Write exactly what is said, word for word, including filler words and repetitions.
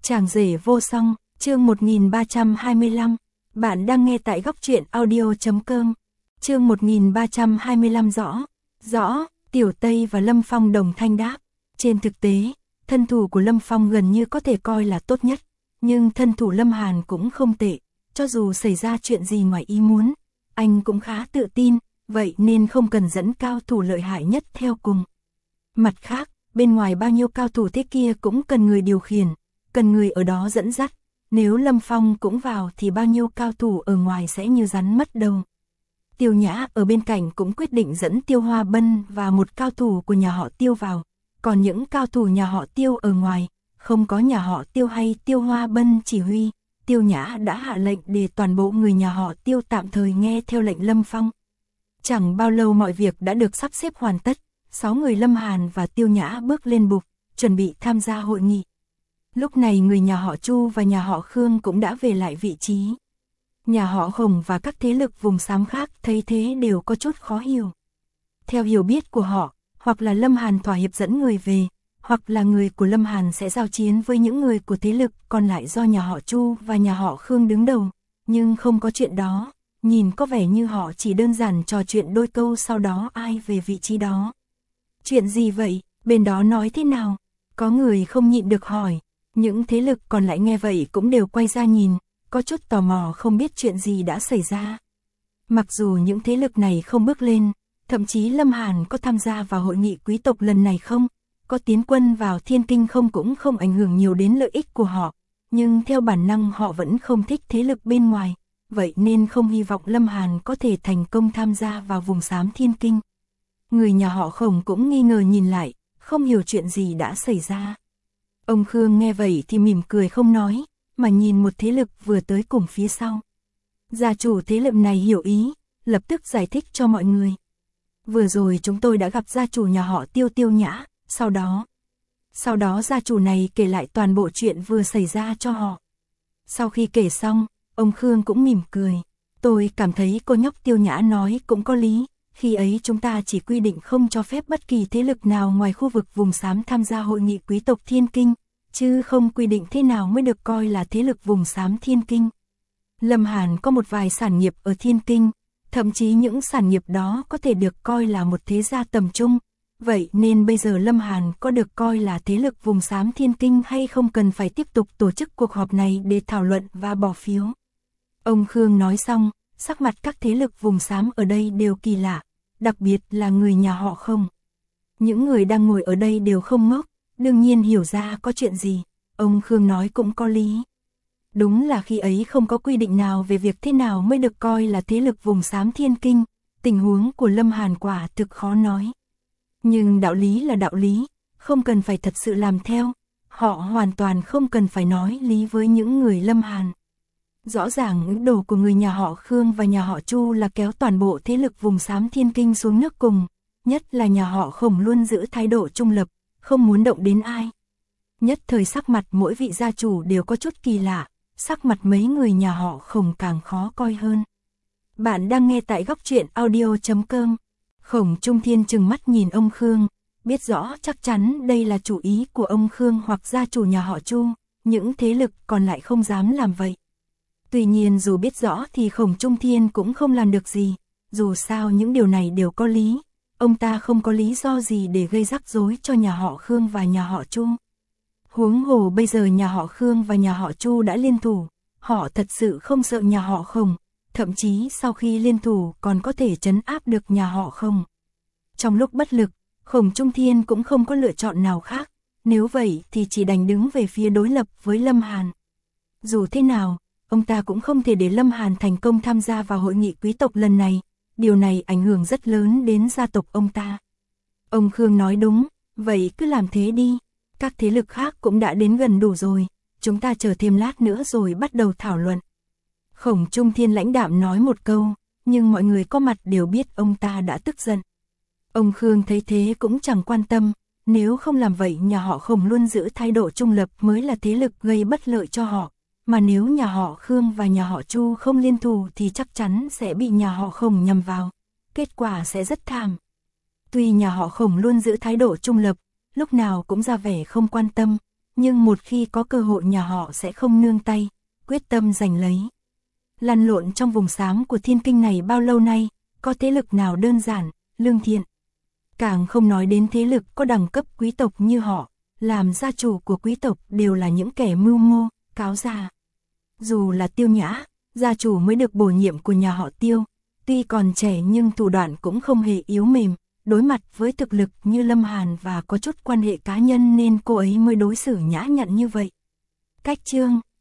Chàng rể vô song, chương một nghìn ba trăm hai mươi lăm. Bạn đang nghe tại góc truyện audio chấm com. Chương một nghìn ba trăm hai mươi lăm rõ. Rõ, Tiểu Tây và Lâm Phong đồng thanh đáp. Trên thực tế, thân thủ của Lâm Phong gần như có thể coi là tốt nhất, nhưng thân thủ Lâm Hàn cũng không tệ, cho dù xảy ra chuyện gì ngoài ý muốn, anh cũng khá tự tin, vậy nên không cần dẫn cao thủ lợi hại nhất theo cùng. Mặt khác, bên ngoài bao nhiêu cao thủ thế kia cũng cần người điều khiển, cần người ở đó dẫn dắt, nếu Lâm Phong cũng vào thì bao nhiêu cao thủ ở ngoài sẽ như rắn mất đầu. Tiêu Nhã ở bên cạnh cũng quyết định dẫn Tiêu Hoa Bân và một cao thủ của nhà họ Tiêu vào, còn những cao thủ nhà họ Tiêu ở ngoài, không có nhà họ Tiêu hay Tiêu Hoa Bân chỉ huy, Tiêu Nhã đã hạ lệnh để toàn bộ người nhà họ Tiêu tạm thời nghe theo lệnh Lâm Phong. Chẳng bao lâu mọi việc đã được sắp xếp hoàn tất, sáu người Lâm Hàn và Tiêu Nhã bước lên bục, chuẩn bị tham gia hội nghị. Lúc này người nhà họ Chu và nhà họ Khương cũng đã về lại vị trí. Nhà họ Hồng và các thế lực vùng xám khác thấy thế đều có chút khó hiểu. Theo hiểu biết của họ, hoặc là Lâm Hàn thỏa hiệp dẫn người về, hoặc là người của Lâm Hàn sẽ giao chiến với những người của thế lực còn lại do nhà họ Chu và nhà họ Khương đứng đầu, nhưng không có chuyện đó, nhìn có vẻ như họ chỉ đơn giản trò chuyện đôi câu sau đó ai về vị trí đó. Chuyện gì vậy, bên đó nói thế nào? Có người không nhịn được hỏi, những thế lực còn lại nghe vậy cũng đều quay ra nhìn, có chút tò mò không biết chuyện gì đã xảy ra. Mặc dù những thế lực này không bước lên, thậm chí Lâm Hàn có tham gia vào hội nghị quý tộc lần này không, có tiến quân vào Thiên Kinh không cũng không ảnh hưởng nhiều đến lợi ích của họ, nhưng theo bản năng họ vẫn không thích thế lực bên ngoài, vậy nên không hy vọng Lâm Hàn có thể thành công tham gia vào vùng xám Thiên Kinh. Người nhà họ Khổng cũng nghi ngờ nhìn lại, không hiểu chuyện gì đã xảy ra. Ông Khương nghe vậy thì mỉm cười không nói, mà nhìn một thế lực vừa tới cùng phía sau. Gia chủ thế lực này hiểu ý, lập tức giải thích cho mọi người. Vừa rồi chúng tôi đã gặp gia chủ nhà họ Tiêu Tiêu Nhã, sau đó... Sau đó gia chủ này kể lại toàn bộ chuyện vừa xảy ra cho họ. Sau khi kể xong, ông Khương cũng mỉm cười. Tôi cảm thấy cô nhóc Tiêu Nhã nói cũng có lý, khi ấy chúng ta chỉ quy định không cho phép bất kỳ thế lực nào ngoài khu vực vùng xám tham gia hội nghị quý tộc Thiên Kinh, chứ không quy định thế nào mới được coi là thế lực vùng xám Thiên Kinh. Lâm Hàn có một vài sản nghiệp ở Thiên Kinh, thậm chí những sản nghiệp đó có thể được coi là một thế gia tầm trung, vậy nên bây giờ Lâm Hàn có được coi là thế lực vùng xám Thiên Kinh hay không cần phải tiếp tục tổ chức cuộc họp này để thảo luận và bỏ phiếu. Ông Khương nói xong, sắc mặt các thế lực vùng xám ở đây đều kỳ lạ, đặc biệt là người nhà họ Không. Những người đang ngồi ở đây đều không ngốc, đương nhiên hiểu ra có chuyện gì, ông Khương nói cũng có lý. Đúng là khi ấy không có quy định nào về việc thế nào mới được coi là thế lực vùng xám Thiên Kinh, tình huống của Lâm Hàn quả thực khó nói. Nhưng đạo lý là đạo lý, không cần phải thật sự làm theo, họ hoàn toàn không cần phải nói lý với những người Lâm Hàn. Rõ ràng ý đồ của người nhà họ Khương và nhà họ Chu là kéo toàn bộ thế lực vùng xám Thiên Kinh xuống nước cùng, nhất là nhà họ Khổng luôn giữ thái độ trung lập, không muốn động đến ai. Nhất thời sắc mặt mỗi vị gia chủ đều có chút kỳ lạ, sắc mặt mấy người nhà họ Khổng càng khó coi hơn. Bạn đang nghe tại góc truyện audio chấm com. Khổng Trung Thiên trừng mắt nhìn ông Khương, biết rõ chắc chắn đây là chủ ý của ông Khương hoặc gia chủ nhà họ Chu, những thế lực còn lại không dám làm vậy. Tuy nhiên dù biết rõ thì Khổng Trung Thiên cũng không làm được gì, dù sao những điều này đều có lý, ông ta không có lý do gì để gây rắc rối cho nhà họ Khương và nhà họ Chu. Huống hồ bây giờ nhà họ Khương và nhà họ Chu đã liên thủ, họ thật sự không sợ nhà họ Khổng, thậm chí sau khi liên thủ còn có thể trấn áp được nhà họ Khổng. Trong lúc bất lực, Khổng Trung Thiên cũng không có lựa chọn nào khác, nếu vậy thì chỉ đành đứng về phía đối lập với Lâm Hàn. Dù thế nào, ông ta cũng không thể để Lâm Hàn thành công tham gia vào hội nghị quý tộc lần này, điều này ảnh hưởng rất lớn đến gia tộc ông ta. Ông Khương nói đúng, vậy cứ làm thế đi, các thế lực khác cũng đã đến gần đủ rồi, chúng ta chờ thêm lát nữa rồi bắt đầu thảo luận. Khổng Trung Thiên lãnh đạm nói một câu, nhưng mọi người có mặt đều biết ông ta đã tức giận. Ông Khương thấy thế cũng chẳng quan tâm, nếu không làm vậy nhà họ Khổng luôn giữ thái độ trung lập mới là thế lực gây bất lợi cho họ, mà nếu nhà họ Khương và nhà họ Chu không liên thủ thì chắc chắn sẽ bị nhà họ Khổng nhằm vào, kết quả sẽ rất thảm. Tuy nhà họ Khổng luôn giữ thái độ trung lập, lúc nào cũng ra vẻ không quan tâm, nhưng một khi có cơ hội nhà họ sẽ không nương tay, quyết tâm giành lấy. Lăn lộn trong vùng xám của thiên kinh này bao lâu nay, có thế lực nào đơn giản, lương thiện. Càng không nói đến thế lực có đẳng cấp quý tộc như họ, làm gia chủ của quý tộc đều là những kẻ mưu mô, cáo già. Dù là Tiêu Nhã, gia chủ mới được bổ nhiệm của nhà họ Tiêu, tuy còn trẻ nhưng thủ đoạn cũng không hề yếu mềm, đối mặt với thực lực như Lâm Hàn và có chút quan hệ cá nhân nên cô ấy mới đối xử nhã nhặn như vậy. Cách chương